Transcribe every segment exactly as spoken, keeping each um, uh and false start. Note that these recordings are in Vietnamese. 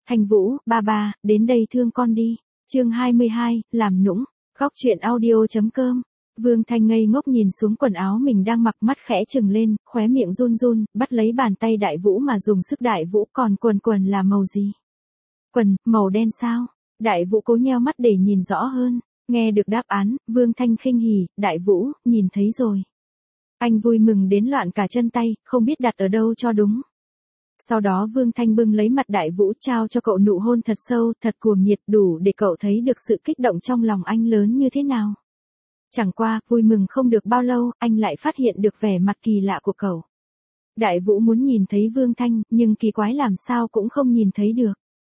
Thanh Vũ, ba ba, đến đây thương con đi. Chương hai mươi hai, làm nũng. Góc truyện audio chấm com. Vương Thanh ngây ngốc nhìn xuống quần áo mình đang mặc, mắt khẽ trừng lên, khóe miệng run run, bắt lấy bàn tay Đại Vũ mà dùng sức. Đại Vũ, còn quần quần là màu gì? Quần, màu đen sao? Đại Vũ cố nheo mắt để nhìn rõ hơn. Nghe được đáp án, Vương Thanh khinh hỉ, Đại Vũ, nhìn thấy rồi. Anh vui mừng đến loạn cả chân tay, không biết đặt ở đâu cho đúng. Sau đó Vương Thanh bưng lấy mặt Đại Vũ trao cho cậu nụ hôn thật sâu, thật cuồng nhiệt, đủ để cậu thấy được sự kích động trong lòng anh lớn như thế nào. Chẳng qua, vui mừng không được bao lâu, anh lại phát hiện được vẻ mặt kỳ lạ của cậu. Đại Vũ muốn nhìn thấy Vương Thanh, nhưng kỳ quái làm sao cũng không nhìn thấy được.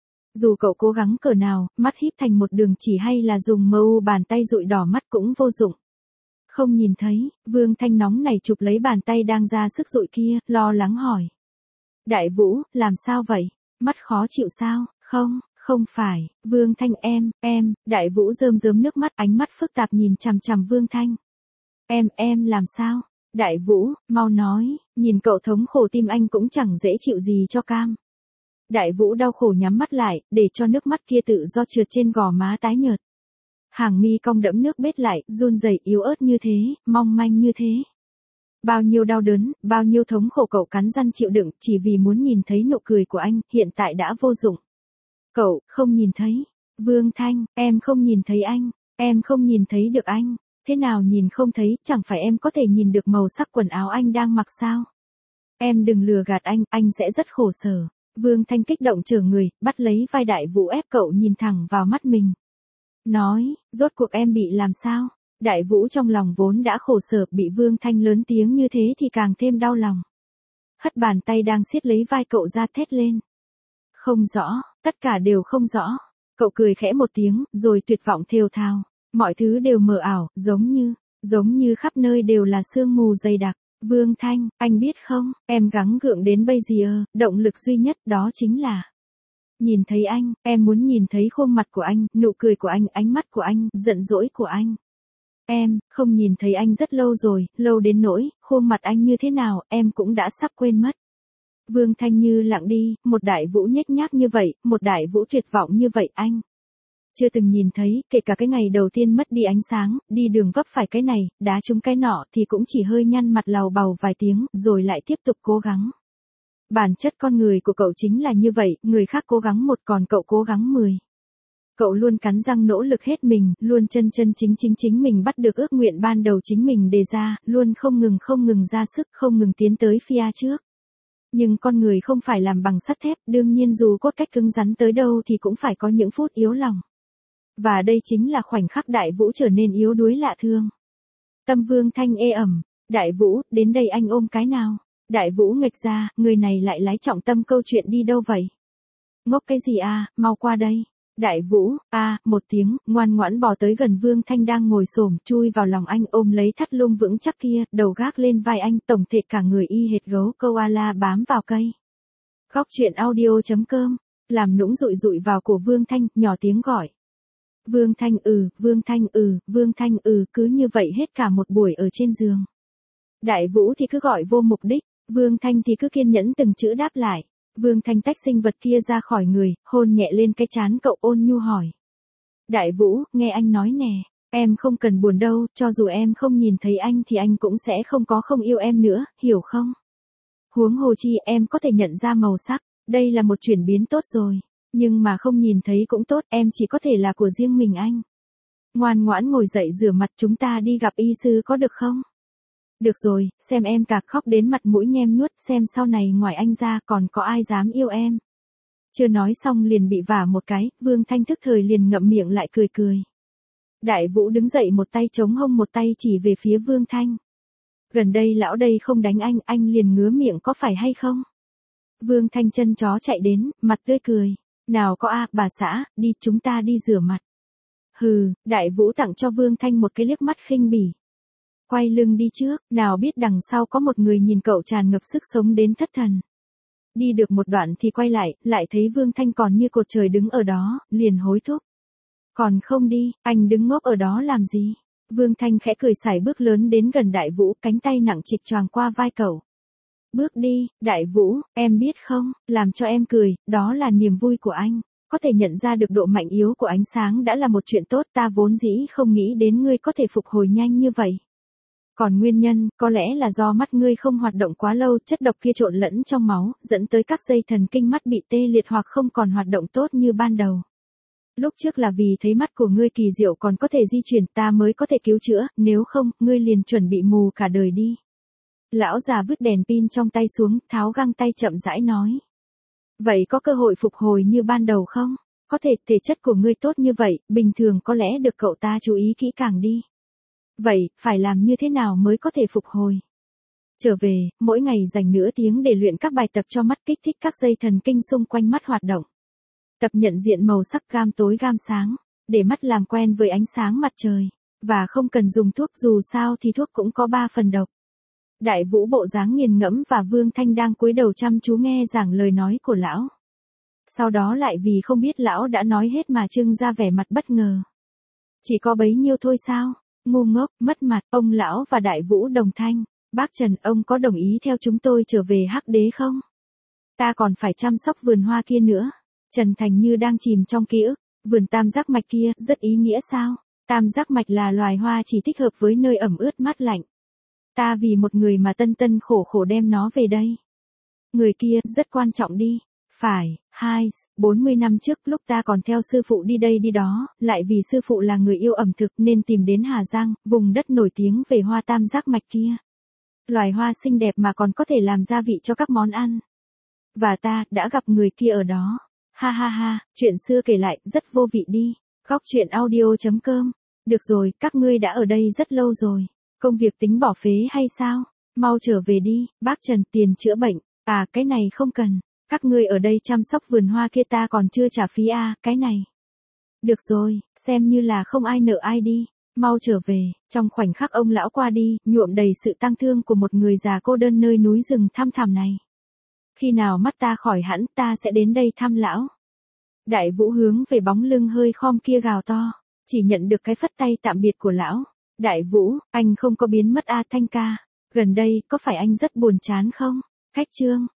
Dù cậu cố gắng cỡ nào, mắt híp thành một đường chỉ hay là dùng mâu bàn tay dụi đỏ mắt cũng vô dụng. Không nhìn thấy, Vương Thanh nóng này chụp lấy bàn tay đang ra sức dụi kia, lo lắng hỏi. Đại Vũ, làm sao vậy? Mắt khó chịu sao? Không, không phải, Vương Thanh em, em, Đại Vũ rơm rớm nước mắt, ánh mắt phức tạp nhìn chằm chằm Vương Thanh. Em, em làm sao? Đại Vũ, mau nói, nhìn cậu thống khổ tim anh cũng chẳng dễ chịu gì cho cam. Đại Vũ đau khổ nhắm mắt lại, để cho nước mắt kia tự do trượt trên gò má tái nhợt. Hàng mi cong đẫm nước bết lại, run rẩy yếu ớt như thế, mong manh như thế. Bao nhiêu đau đớn, bao nhiêu thống khổ cậu cắn răng chịu đựng, chỉ vì muốn nhìn thấy nụ cười của anh, hiện tại đã vô dụng. Cậu, không nhìn thấy. Vương Thanh, em không nhìn thấy anh, em không nhìn thấy được anh. Thế nào nhìn không thấy, chẳng phải em có thể nhìn được màu sắc quần áo anh đang mặc sao? Em đừng lừa gạt anh, anh sẽ rất khổ sở. Vương Thanh kích động trở người, bắt lấy vai Đại Vũ ép cậu nhìn thẳng vào mắt mình. Nói, rốt cuộc em bị làm sao? Đại Vũ trong lòng vốn đã khổ sở, bị Vương Thanh lớn tiếng như thế thì càng thêm đau lòng. Hất bàn tay đang siết lấy vai cậu ra thét lên. Không rõ, tất cả đều không rõ. Cậu cười khẽ một tiếng, rồi tuyệt vọng thều thào. Mọi thứ đều mờ ảo, giống như, giống như khắp nơi đều là sương mù dày đặc. Vương Thanh, anh biết không, em gắng gượng đến bây giờ, động lực duy nhất đó chính là nhìn thấy anh, em muốn nhìn thấy khuôn mặt của anh, nụ cười của anh, ánh mắt của anh, giận dỗi của anh. Em, không nhìn thấy anh rất lâu rồi, lâu đến nỗi, khuôn mặt anh như thế nào, em cũng đã sắp quên mất. Vương Thanh như lặng đi, một Đại Vũ nhếch nhác như vậy, một Đại Vũ tuyệt vọng như vậy anh. Chưa từng nhìn thấy, kể cả cái ngày đầu tiên mất đi ánh sáng, đi đường vấp phải cái này, đá trúng cái nọ thì cũng chỉ hơi nhăn mặt lầu bầu vài tiếng, rồi lại tiếp tục cố gắng. Bản chất con người của cậu chính là như vậy, người khác cố gắng một còn cậu cố gắng mười. Cậu luôn cắn răng nỗ lực hết mình, luôn chân chân chính chính chính mình bắt được ước nguyện ban đầu chính mình đề ra, luôn không ngừng không ngừng ra sức, không ngừng tiến tới phía trước. Nhưng con người không phải làm bằng sắt thép, đương nhiên dù cốt cách cứng rắn tới đâu thì cũng phải có những phút yếu lòng. Và đây chính là khoảnh khắc Đại Vũ trở nên yếu đuối lạ thương. Tâm Vương Thanh ê ẩm, Đại Vũ, đến đây anh ôm cái nào. Đại Vũ nghịch ra, người này lại lái trọng tâm câu chuyện đi đâu vậy? Ngốc cái gì à, mau qua đây. Đại Vũ, a à, một tiếng, ngoan ngoãn bò tới gần Vương Thanh đang ngồi xổm, chui vào lòng anh ôm lấy thắt lưng vững chắc kia, đầu gác lên vai anh, tổng thể cả người y hệt gấu koala bám vào cây. Góc truyện audio chấm com, làm nũng dụi dụi vào cổ Vương Thanh, nhỏ tiếng gọi. Vương Thanh ừ, Vương Thanh ừ, Vương Thanh ừ, cứ như vậy hết cả một buổi ở trên giường. Đại Vũ thì cứ gọi vô mục đích, Vương Thanh thì cứ kiên nhẫn từng chữ đáp lại. Vương Thanh tách sinh vật kia ra khỏi người, hôn nhẹ lên cái trán cậu ôn nhu hỏi. Đại Vũ, nghe anh nói nè, em không cần buồn đâu, cho dù em không nhìn thấy anh thì anh cũng sẽ không có không yêu em nữa, hiểu không? Huống hồ chi em có thể nhận ra màu sắc, đây là một chuyển biến tốt rồi. Nhưng mà không nhìn thấy cũng tốt, em chỉ có thể là của riêng mình anh. Ngoan ngoãn ngồi dậy rửa mặt, chúng ta đi gặp y sư có được không? Được rồi, xem em cạc khóc đến mặt mũi nhem nhuất, xem sau này ngoài anh ra còn có ai dám yêu em. Chưa nói xong liền bị vả một cái, Vương Thanh thức thời liền ngậm miệng lại cười cười. Đại Vũ đứng dậy một tay chống hông một tay chỉ về phía Vương Thanh. Gần đây lão đây không đánh anh, anh liền ngứa miệng có phải hay không? Vương Thanh chân chó chạy đến, mặt tươi cười. Nào có a, bà xã, đi chúng ta đi rửa mặt. Hừ, Đại Vũ tặng cho Vương Thanh một cái liếc mắt khinh bỉ. Quay lưng đi trước, nào biết đằng sau có một người nhìn cậu tràn ngập sức sống đến thất thần. Đi được một đoạn thì quay lại, lại thấy Vương Thanh còn như cột trời đứng ở đó, liền hối thúc. Còn không đi, anh đứng ngốc ở đó làm gì? Vương Thanh khẽ cười sải bước lớn đến gần Đại Vũ, cánh tay nặng trịch choàng qua vai cậu. Bước đi, Đại Vũ, em biết không, làm cho em cười, đó là niềm vui của anh. Có thể nhận ra được độ mạnh yếu của ánh sáng đã là một chuyện tốt, ta vốn dĩ không nghĩ đến ngươi có thể phục hồi nhanh như vậy. Còn nguyên nhân, có lẽ là do mắt ngươi không hoạt động quá lâu, chất độc kia trộn lẫn trong máu, dẫn tới các dây thần kinh mắt bị tê liệt hoặc không còn hoạt động tốt như ban đầu. Lúc trước là vì thấy mắt của ngươi kỳ diệu còn có thể di chuyển, ta mới có thể cứu chữa, nếu không, ngươi liền chuẩn bị mù cả đời đi. Lão già vứt đèn pin trong tay xuống, tháo găng tay chậm rãi nói. Vậy có cơ hội phục hồi như ban đầu không? Có thể, thể chất của ngươi tốt như vậy, bình thường có lẽ được cậu ta chú ý kỹ càng đi. Vậy, phải làm như thế nào mới có thể phục hồi? Trở về, mỗi ngày dành nửa tiếng để luyện các bài tập cho mắt, kích thích các dây thần kinh xung quanh mắt hoạt động. Tập nhận diện màu sắc gam tối gam sáng, để mắt làm quen với ánh sáng mặt trời. Và không cần dùng thuốc, dù sao thì thuốc cũng có ba phần độc. Đại Vũ bộ dáng nghiền ngẫm và Vương Thanh đang cúi đầu chăm chú nghe giảng lời nói của lão. Sau đó lại vì không biết lão đã nói hết mà trưng ra vẻ mặt bất ngờ. Chỉ có bấy nhiêu thôi sao? Ngu ngốc, mất mặt, ông lão và Đại Vũ đồng thanh. Bác Trần, ông có đồng ý theo chúng tôi trở về Hắc Đế không? Ta còn phải chăm sóc vườn hoa kia nữa. Trần Thành như đang chìm trong ký ức. Vườn tam giác mạch kia, rất ý nghĩa sao? Tam giác mạch là loài hoa chỉ thích hợp với nơi ẩm ướt mát lạnh. Ta vì một người mà tân tân khổ khổ đem nó về đây. Người kia, rất quan trọng đi. Phải, hai, bốn mươi năm trước lúc ta còn theo sư phụ đi đây đi đó, lại vì sư phụ là người yêu ẩm thực nên tìm đến Hà Giang, vùng đất nổi tiếng về hoa tam giác mạch kia. Loài hoa xinh đẹp mà còn có thể làm gia vị cho các món ăn. Và ta, đã gặp người kia ở đó. Ha ha ha, chuyện xưa kể lại, rất vô vị đi. Góc truyện audio chấm com. Được rồi, các ngươi đã ở đây rất lâu rồi. Công việc tính bỏ phế hay sao? Mau trở về đi, bác Trần, tiền chữa bệnh. À, cái này không cần. Các ngươi ở đây chăm sóc vườn hoa kia ta còn chưa trả phí à, cái này. Được rồi, xem như là không ai nợ ai đi. Mau trở về. Trong khoảnh khắc ông lão qua đi, nhuộm đầy sự tang thương của một người già cô đơn nơi núi rừng thăm thẳm này. Khi nào mắt ta khỏi hẳn, ta sẽ đến đây thăm lão. Đại Vũ hướng về bóng lưng hơi khom kia gào to. Chỉ nhận được cái phất tay tạm biệt của lão. Đại Vũ, anh không có biến mất a Thanh ca. Gần đây, có phải anh rất buồn chán không? Khách trương.